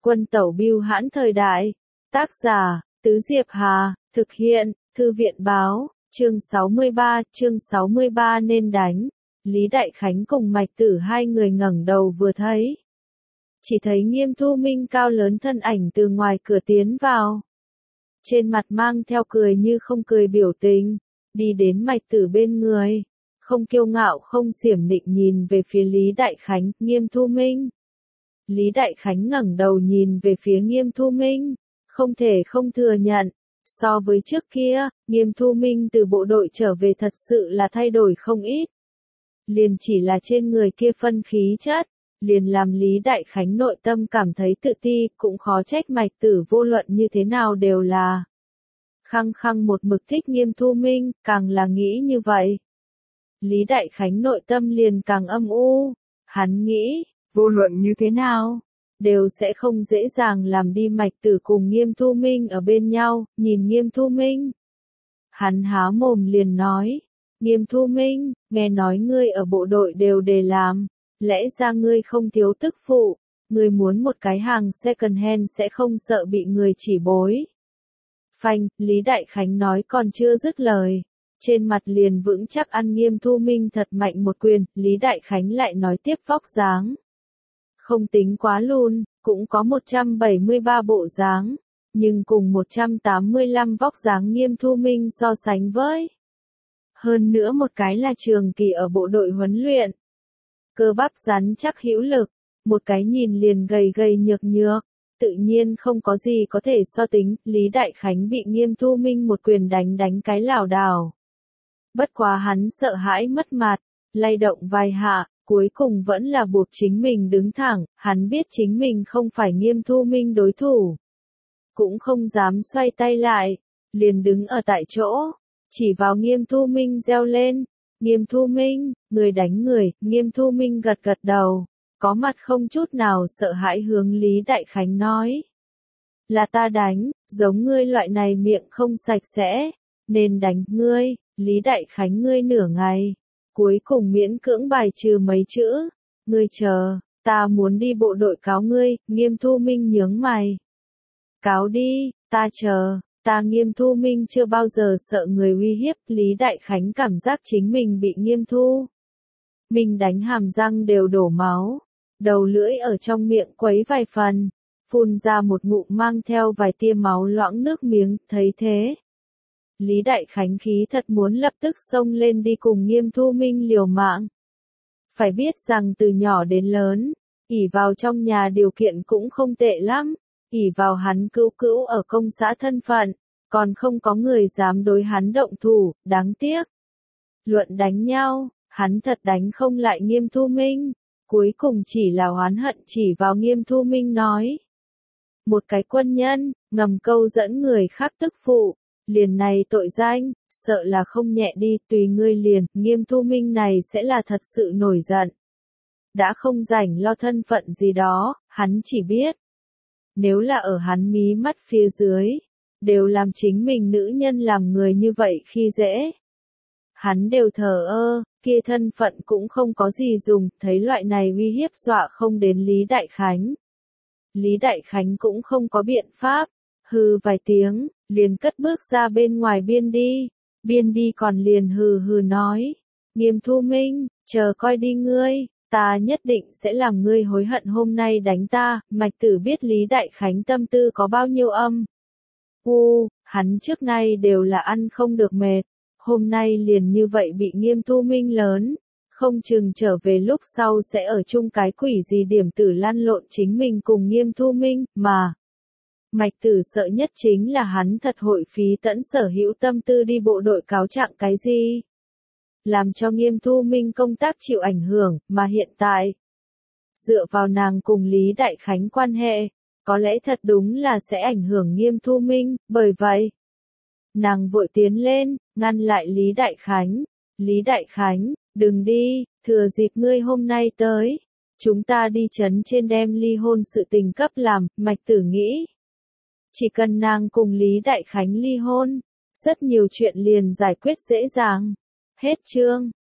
Quân tẩu bưu hãn thời đại. Tác giả, Tứ Diệp Hà, thực hiện, Thư viện báo, chương 63 nên đánh. Lý Đại Khánh cùng Mạch Tử hai người ngẩng đầu vừa thấy. Chỉ thấy Nghiêm Thu Minh cao lớn thân ảnh từ ngoài cửa tiến vào. Trên mặt mang theo cười như không cười biểu tình, đi đến Mạch Tử bên người. Không kiêu ngạo không xiểm nịnh nhìn về phía Lý Đại Khánh, Nghiêm Thu Minh. Lý Đại Khánh ngẩng đầu nhìn về phía Nghiêm Thu Minh, không thể không thừa nhận, so với trước kia, Nghiêm Thu Minh từ bộ đội trở về thật sự là thay đổi không ít. Liền chỉ là trên người kia phân khí chất, liền làm Lý Đại Khánh nội tâm cảm thấy tự ti, cũng khó trách Mạch Tử vô luận như thế nào đều là khăng khăng một mực thích Nghiêm Thu Minh, càng là nghĩ như vậy. Lý Đại Khánh nội tâm liền càng âm u, hắn nghĩ, vô luận như thế nào, đều sẽ không dễ dàng làm đi Mạch Tử cùng Nghiêm Thu Minh ở bên nhau, nhìn Nghiêm Thu Minh. Hắn há mồm liền nói, Nghiêm Thu Minh, nghe nói ngươi ở bộ đội đều để làm, lẽ ra ngươi không thiếu tức phụ, ngươi muốn một cái hàng second hand sẽ không sợ bị người chỉ bối. Phanh, Lý Đại Khánh nói còn chưa dứt lời. Trên mặt liền vững chắc ăn Nghiêm Thu Minh thật mạnh một quyền, Lý Đại Khánh lại nói tiếp vóc dáng. Không tính quá lùn, cũng có 173 bộ dáng, nhưng cùng 185 vóc dáng Nghiêm Thu Minh so sánh với. Hơn nữa một cái là trường kỳ ở bộ đội huấn luyện. Cơ bắp rắn chắc hữu lực, một cái nhìn liền gầy gầy nhược nhược, tự nhiên không có gì có thể so tính, Lý Đại Khánh bị Nghiêm Thu Minh một quyền đánh cái lảo đảo. Bất quá hắn sợ hãi mất mặt, lay động vài hạ, cuối cùng vẫn là buộc chính mình đứng thẳng, hắn biết chính mình không phải Nghiêm Thu Minh đối thủ. Cũng không dám xoay tay lại, liền đứng ở tại chỗ, chỉ vào Nghiêm Thu Minh reo lên, Nghiêm Thu Minh, người đánh người, Nghiêm Thu Minh gật gật đầu, có mặt không chút nào sợ hãi hướng Lý Đại Khánh nói. Là ta đánh, giống ngươi loại này miệng không sạch sẽ, nên đánh ngươi. Lý Đại Khánh ngươi nửa ngày, cuối cùng miễn cưỡng bài trừ mấy chữ, ngươi chờ, ta muốn đi bộ đội cáo ngươi, Nghiêm Thu Minh nhướng mày. Cáo đi, ta chờ, ta Nghiêm Thu Minh chưa bao giờ sợ người uy hiếp, Lý Đại Khánh cảm giác chính mình bị Nghiêm Thu Minh đánh hàm răng đều đổ máu, đầu lưỡi ở trong miệng quấy vài phần, phun ra một ngụm mang theo vài tia máu loãng nước miếng, thấy thế. Lý Đại Khánh khí thật muốn lập tức xông lên đi cùng Nghiêm Thu Minh liều mạng. Phải biết rằng từ nhỏ đến lớn, ỷ vào trong nhà điều kiện cũng không tệ lắm, ỷ vào hắn cữu ở công xã thân phận, còn không có người dám đối hắn động thủ, đáng tiếc. Luận đánh nhau, hắn thật đánh không lại Nghiêm Thu Minh, cuối cùng chỉ là oán hận chỉ vào Nghiêm Thu Minh nói. Một cái quân nhân, ngầm câu dẫn người khác tức phụ. Liền này tội danh, sợ là không nhẹ đi, tùy ngươi liền, Nghiêm Thu Minh này sẽ là thật sự nổi giận. Đã không rảnh lo thân phận gì đó, hắn chỉ biết. Nếu là ở hắn mí mắt phía dưới, đều làm chính mình nữ nhân làm người như vậy khi dễ. Hắn đều thờ ơ, kia thân phận cũng không có gì dùng, thấy loại này uy hiếp dọa không đến Lý Đại Khánh. Lý Đại Khánh cũng không có biện pháp, hừ vài tiếng. Liền cất bước ra bên ngoài biên đi còn liền hừ hừ nói, Nghiêm Thu Minh, chờ coi đi ngươi, ta nhất định sẽ làm ngươi hối hận hôm nay đánh ta, Mạch Tử biết Lý Đại Khánh tâm tư có bao nhiêu âm. Hắn trước nay đều là ăn không được mệt, hôm nay liền như vậy bị Nghiêm Thu Minh lớn, không chừng trở về lúc sau sẽ ở chung cái quỷ gì điểm tử lăn lộn chính mình cùng Nghiêm Thu Minh, mà. Mạch Tử sợ nhất chính là hắn thật hội phí tẫn sở hữu tâm tư đi bộ đội cáo trạng cái gì. Làm cho Nghiêm Thu Minh công tác chịu ảnh hưởng, mà hiện tại. Dựa vào nàng cùng Lý Đại Khánh quan hệ, có lẽ thật đúng là sẽ ảnh hưởng Nghiêm Thu Minh, bởi vậy. Nàng vội tiến lên, ngăn lại Lý Đại Khánh. Lý Đại Khánh, đừng đi, thừa dịp ngươi hôm nay tới. Chúng ta đi trấn trên đem ly hôn sự tình cấp làm, Mạch Tử nghĩ. Chỉ cần nàng cùng Lý Đại Khánh ly hôn, rất nhiều chuyện liền giải quyết dễ dàng. Hết chương.